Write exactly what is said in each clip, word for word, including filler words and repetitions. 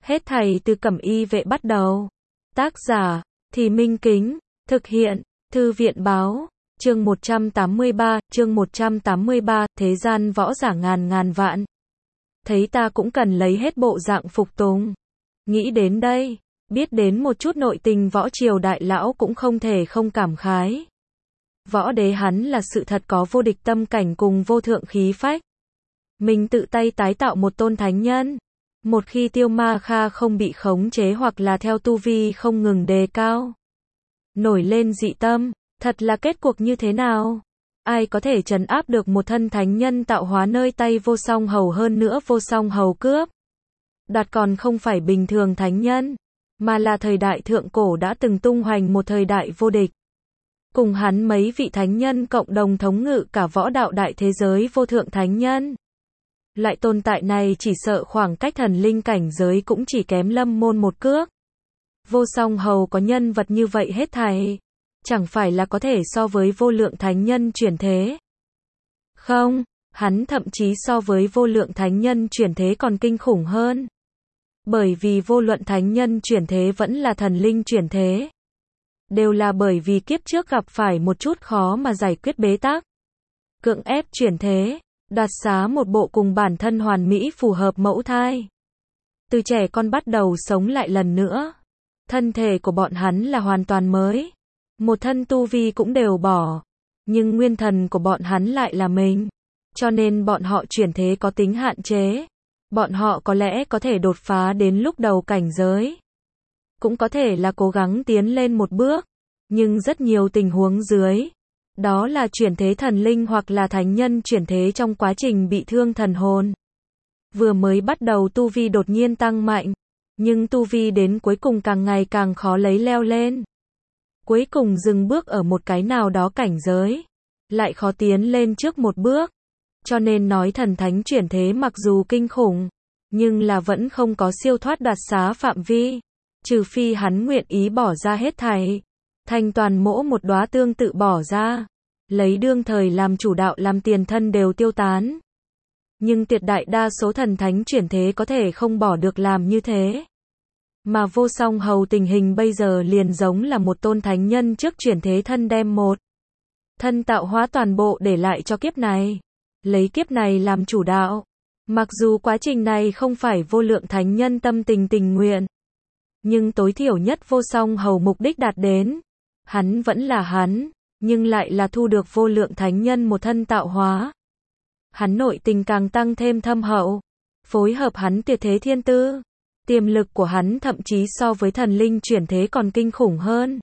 Hết thảy từ Cẩm Y Vệ bắt đầu. Tác giả, Thì Minh Kính, thực hiện, Thư viện Báo, chương một trăm tám mươi ba, chương một trăm tám mươi ba, thế gian võ giả ngàn ngàn vạn. Thấy ta cũng cần lấy hết bộ dạng phục tùng. Nghĩ đến đây, biết đến một chút nội tình võ triều đại lão cũng không thể không cảm khái. Võ đế hắn là sự thật có vô địch tâm cảnh cùng vô thượng khí phách. Mình tự tay tái tạo một tôn thánh nhân. Một khi Tiêu Ma Kha không bị khống chế hoặc là theo tu vi không ngừng đề cao, nổi lên dị tâm, thật là kết cuộc như thế nào? Ai có thể trấn áp được một thân thánh nhân tạo hóa nơi tay Vô Song Hầu, hơn nữa Vô Song Hầu cướp đoạt còn không phải bình thường thánh nhân, mà là thời đại thượng cổ đã từng tung hoành một thời đại vô địch. Cùng hắn mấy vị thánh nhân cộng đồng thống ngự cả võ đạo đại thế giới vô thượng thánh nhân. Loại tồn tại này chỉ sợ khoảng cách thần linh cảnh giới cũng chỉ kém Lâm Môn một cước. Vô Song Hầu có nhân vật như vậy hết thảy, chẳng phải là có thể so với vô lượng thánh nhân chuyển thế. Không, hắn thậm chí so với vô lượng thánh nhân chuyển thế còn kinh khủng hơn. Bởi vì vô luận thánh nhân chuyển thế vẫn là thần linh chuyển thế, đều là bởi vì kiếp trước gặp phải một chút khó mà giải quyết bế tắc, cưỡng ép chuyển thế, đoạt xá một bộ cùng bản thân hoàn mỹ phù hợp mẫu thai. Từ trẻ con bắt đầu sống lại lần nữa. Thân thể của bọn hắn là hoàn toàn mới. Một thân tu vi cũng đều bỏ. Nhưng nguyên thần của bọn hắn lại là mình. Cho nên bọn họ chuyển thế có tính hạn chế. Bọn họ có lẽ có thể đột phá đến lúc đầu cảnh giới. Cũng có thể là cố gắng tiến lên một bước. Nhưng rất nhiều tình huống dưới, đó là chuyển thế thần linh hoặc là thánh nhân chuyển thế trong quá trình bị thương thần hồn. Vừa mới bắt đầu tu vi đột nhiên tăng mạnh, nhưng tu vi đến cuối cùng càng ngày càng khó lấy leo lên. Cuối cùng dừng bước ở một cái nào đó cảnh giới, lại khó tiến lên trước một bước. Cho nên nói thần thánh chuyển thế mặc dù kinh khủng, nhưng là vẫn không có siêu thoát đoạt xá phạm vi. Trừ phi hắn nguyện ý bỏ ra hết thảy. Thành toàn mỗ một đóa tương tự bỏ ra. Lấy đương thời làm chủ đạo làm tiền thân đều tiêu tán. Nhưng tuyệt đại đa số thần thánh chuyển thế có thể không bỏ được làm như thế. Mà Vô Song Hầu tình hình bây giờ liền giống là một tôn thánh nhân trước chuyển thế thân đem một thân tạo hóa toàn bộ để lại cho kiếp này. Lấy kiếp này làm chủ đạo. Mặc dù quá trình này không phải vô lượng thánh nhân tâm tình tình nguyện, nhưng tối thiểu nhất Vô Song Hầu mục đích đạt đến. Hắn vẫn là hắn, nhưng lại là thu được vô lượng thánh nhân một thân tạo hóa. Hắn nội tình càng tăng thêm thâm hậu, phối hợp hắn tuyệt thế thiên tư, tiềm lực của hắn thậm chí so với thần linh chuyển thế còn kinh khủng hơn.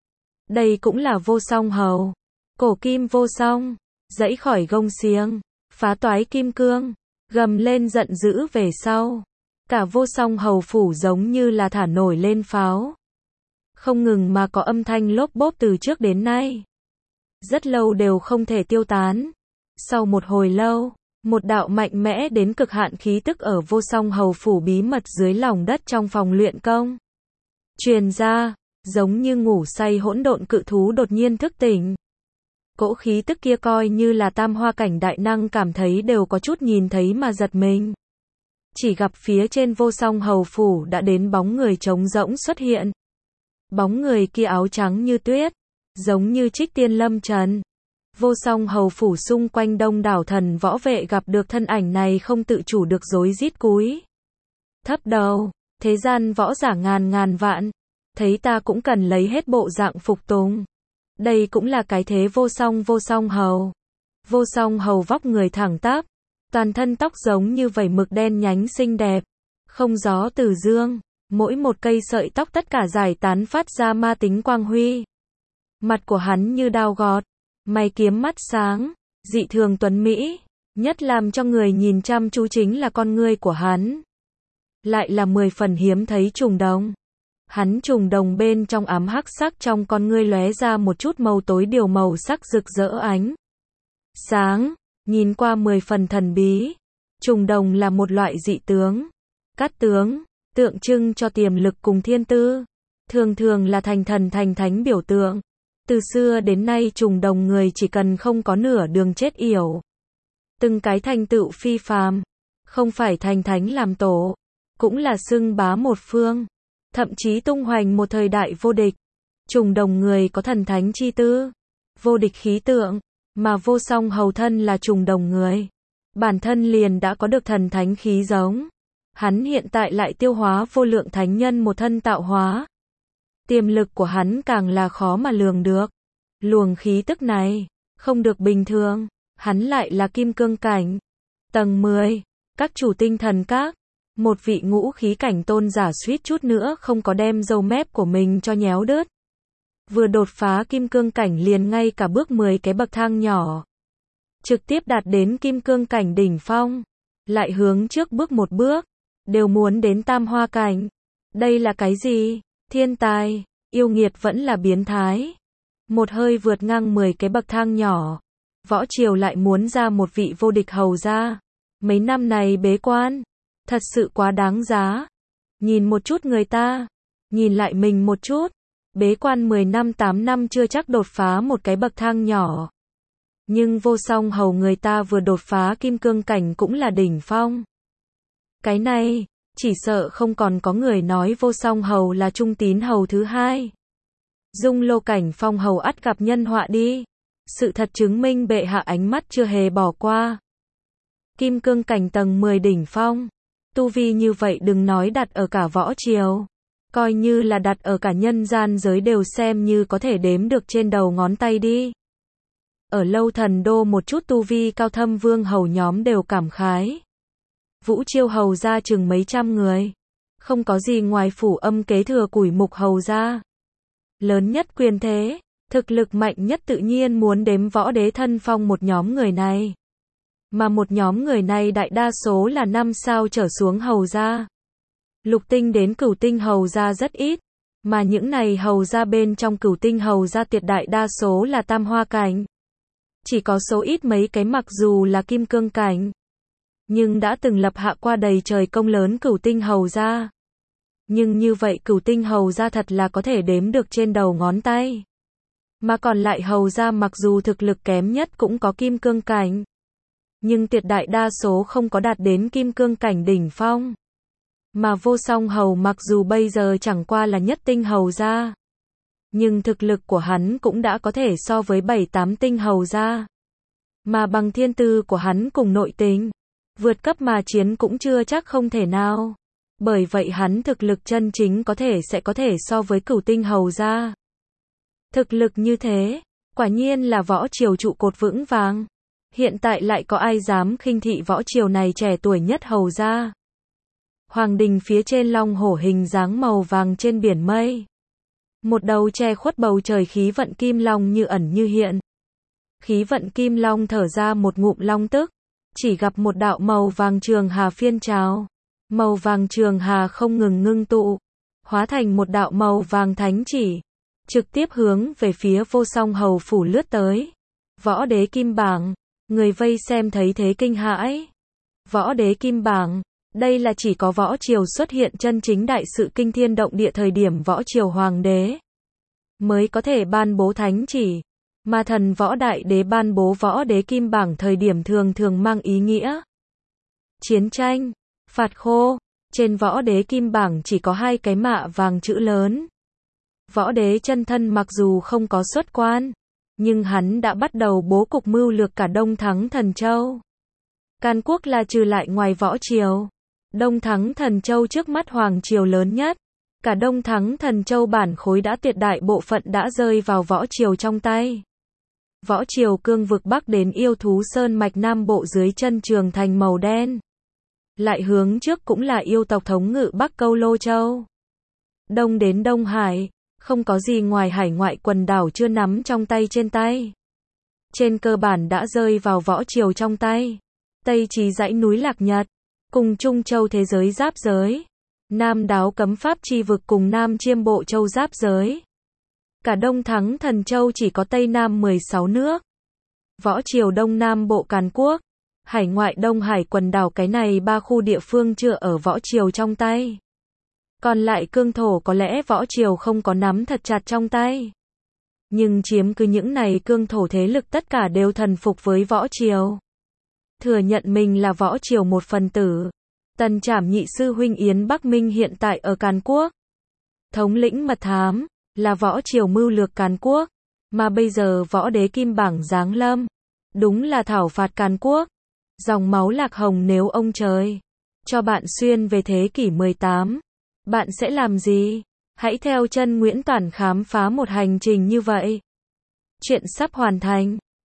Đây cũng là Vô Song Hầu. Cổ kim vô song, dãy khỏi gông xiềng, phá toái kim cương, gầm lên giận dữ về sau. Cả Vô Song Hầu phủ giống như là thả nổi lên pháo. Không ngừng mà có âm thanh lốp bốp từ trước đến nay. Rất lâu đều không thể tiêu tán. Sau một hồi lâu, một đạo mạnh mẽ đến cực hạn khí tức ở Vô Song Hầu phủ bí mật dưới lòng đất trong phòng luyện công truyền ra, giống như ngủ say hỗn độn cự thú đột nhiên thức tỉnh. Cỗ khí tức kia coi như là tam hoa cảnh đại năng cảm thấy đều có chút nhìn thấy mà giật mình. Chỉ gặp phía trên Vô Song Hầu phủ đã đến bóng người trống rỗng xuất hiện. Bóng người kia áo trắng như tuyết, giống như trích tiên lâm trần. Vô Song Hầu phủ xung quanh đông đảo thần võ vệ gặp được thân ảnh này không tự chủ được rối rít cúi thấp đầu. Thế gian võ giả ngàn ngàn vạn, thấy ta cũng cần lấy hết bộ dạng phục tùng. Đây cũng là cái thế vô song Vô Song Hầu. Vô Song Hầu vóc người thẳng tắp, toàn thân tóc giống như vảy mực đen nhánh xinh đẹp, không gió từ dương. Mỗi một cây sợi tóc tất cả giải tán phát ra ma tính quang huy. Mặt của hắn như đao gọt, mày kiếm mắt sáng, dị thường tuấn mỹ. Nhất làm cho người nhìn chăm chú chính là con ngươi của hắn. Lại là mười phần hiếm thấy trùng đồng. Hắn trùng đồng bên trong ám hắc sắc trong con ngươi lóe ra một chút màu tối điều màu sắc rực rỡ ánh sáng, nhìn qua mười phần thần bí. Trùng đồng là một loại dị tướng, cát tướng, tượng trưng cho tiềm lực cùng thiên tư, thường thường là thành thần thành thánh biểu tượng. Từ xưa đến nay trùng đồng người chỉ cần không có nửa đường chết yểu, từng cái thành tựu phi phàm, không phải thành thánh làm tổ, cũng là xưng bá một phương, thậm chí tung hoành một thời đại vô địch. Trùng đồng người có thần thánh chi tư, vô địch khí tượng, mà Vô Song Hầu thân là trùng đồng người. Bản thân liền đã có được thần thánh khí giống. Hắn hiện tại lại tiêu hóa vô lượng thánh nhân một thân tạo hóa. Tiềm lực của hắn càng là khó mà lường được. Luồng khí tức này, không được bình thường, hắn lại là kim cương cảnh. Tầng mười, các chủ tinh thần các, một vị ngũ khí cảnh tôn giả suýt chút nữa không có đem râu mép của mình cho nhéo đứt. Vừa đột phá kim cương cảnh liền ngay cả bước mười cái bậc thang nhỏ. Trực tiếp đạt đến kim cương cảnh đỉnh phong, lại hướng trước bước một bước, đều muốn đến tam hoa cảnh. Đây là cái gì? Thiên tài, yêu nghiệt vẫn là biến thái. Một hơi vượt ngang mười cái bậc thang nhỏ, võ triều lại muốn ra một vị vô địch hầu ra. Mấy năm này bế quan, thật sự quá đáng giá. Nhìn một chút người ta, nhìn lại mình một chút, bế quan mười năm tám năm chưa chắc đột phá một cái bậc thang nhỏ. Nhưng Vô Song Hầu người ta vừa đột phá kim cương cảnh cũng là đỉnh phong. Cái này, chỉ sợ không còn có người nói Vô Song Hầu là trung tín hầu thứ hai. Dung Lô cảnh phong hầu ắt gặp nhân họa đi. Sự thật chứng minh bệ hạ ánh mắt chưa hề bỏ qua. Kim cương cảnh tầng mười đỉnh phong. Tu vi như vậy đừng nói đặt ở cả võ triều. Coi như là đặt ở cả nhân gian giới đều xem như có thể đếm được trên đầu ngón tay đi. Ở Lâu Thần Đô một chút tu vi cao thâm vương hầu nhóm đều cảm khái. Vũ Chiêu hầu ra chừng mấy trăm người. Không có gì ngoài phủ âm kế thừa củi mục hầu ra. Lớn nhất quyền thế, thực lực mạnh nhất tự nhiên muốn đếm võ đế thân phong một nhóm người này. Mà một nhóm người này đại đa số là năm sao trở xuống hầu ra. Lục tinh đến cửu tinh hầu ra rất ít. Mà những này hầu ra bên trong cửu tinh hầu ra tuyệt đại đa số là tam hoa cảnh. Chỉ có số ít mấy cái mặc dù là kim cương cảnh, nhưng đã từng lập hạ qua đầy trời công lớn cửu tinh hầu ra. Nhưng như vậy cửu tinh hầu ra thật là có thể đếm được trên đầu ngón tay. Mà còn lại hầu ra mặc dù thực lực kém nhất cũng có kim cương cảnh. Nhưng tuyệt đại đa số không có đạt đến kim cương cảnh đỉnh phong. Mà Vô Song Hầu mặc dù bây giờ chẳng qua là nhất tinh hầu ra. Nhưng thực lực của hắn cũng đã có thể so với bảy tám tinh hầu ra. Mà bằng thiên tư của hắn cùng nội tình, vượt cấp mà chiến cũng chưa chắc không thể nào. Bởi vậy hắn thực lực chân chính có thể sẽ có thể so với cửu tinh hầu ra. Thực lực như thế, quả nhiên là võ triều trụ cột vững vàng. Hiện tại lại có ai dám khinh thị võ triều này trẻ tuổi nhất hầu ra. Hoàng đình phía trên long hổ hình dáng màu vàng trên biển mây. Một đầu che khuất bầu trời khí vận kim long như ẩn như hiện. Khí vận kim long thở ra một ngụm long tức, chỉ gặp một đạo màu vàng trường hà phiên trào. Màu vàng trường hà không ngừng ngưng tụ, hóa thành một đạo màu vàng thánh chỉ, trực tiếp hướng về phía Vô Song Hầu phủ lướt tới. Võ đế kim bảng, người vây xem thấy thế kinh hãi. Võ đế kim bảng, đây là chỉ có võ triều xuất hiện chân chính đại sự kinh thiên động địa thời điểm võ triều hoàng đế mới có thể ban bố thánh chỉ, mà thần võ đại đế ban bố võ đế kim bảng thời điểm thường thường mang ý nghĩa chiến tranh, phạt khô. Trên võ đế kim bảng chỉ có hai cái mạ vàng chữ lớn. Võ đế chân thân mặc dù không có xuất quan, nhưng hắn đã bắt đầu bố cục mưu lược cả Đông Thắng Thần Châu. Can quốc là trừ lại ngoài võ triều. Đông Thắng Thần Châu trước mắt hoàng triều lớn nhất. Cả Đông Thắng Thần Châu bản khối đã tuyệt đại bộ phận đã rơi vào võ triều trong tay. Võ triều cương vực Bắc đến yêu thú sơn mạch Nam Bộ dưới chân trường thành màu đen. Lại hướng trước cũng là yêu tộc thống ngự Bắc Câu Lô Châu. Đông đến Đông Hải, không có gì ngoài hải ngoại quần đảo chưa nắm trong tay trên tay. Trên cơ bản đã rơi vào võ triều trong tay. Tây Chí dãy núi Lạc Nhật, cùng Trung Châu thế giới giáp giới. Nam Đáo Cấm Pháp chi vực cùng Nam Chiêm Bộ Châu giáp giới. Cả Đông Thắng Thần Châu chỉ có Tây Nam mười sáu nước. Võ triều Đông Nam Bộ Càn Quốc, hải ngoại Đông Hải quần đảo cái này ba khu địa phương chưa ở võ triều trong tay. Còn lại cương thổ có lẽ võ triều không có nắm thật chặt trong tay. Nhưng chiếm cứ những này cương thổ thế lực tất cả đều thần phục với võ triều. Thừa nhận mình là võ triều một phần tử. Tần Trảm nhị sư huynh Yến Bắc Minh hiện tại ở Càn Quốc. Thống lĩnh mật thám, là võ triều mưu lược Càn Quốc. Mà bây giờ võ đế kim bảng giáng lâm. Đúng là thảo phạt Càn Quốc. Dòng máu Lạc Hồng nếu ông trời cho bạn xuyên về thế kỷ mười tám. Bạn sẽ làm gì? Hãy theo chân Nguyễn Toản khám phá một hành trình như vậy. Chuyện sắp hoàn thành.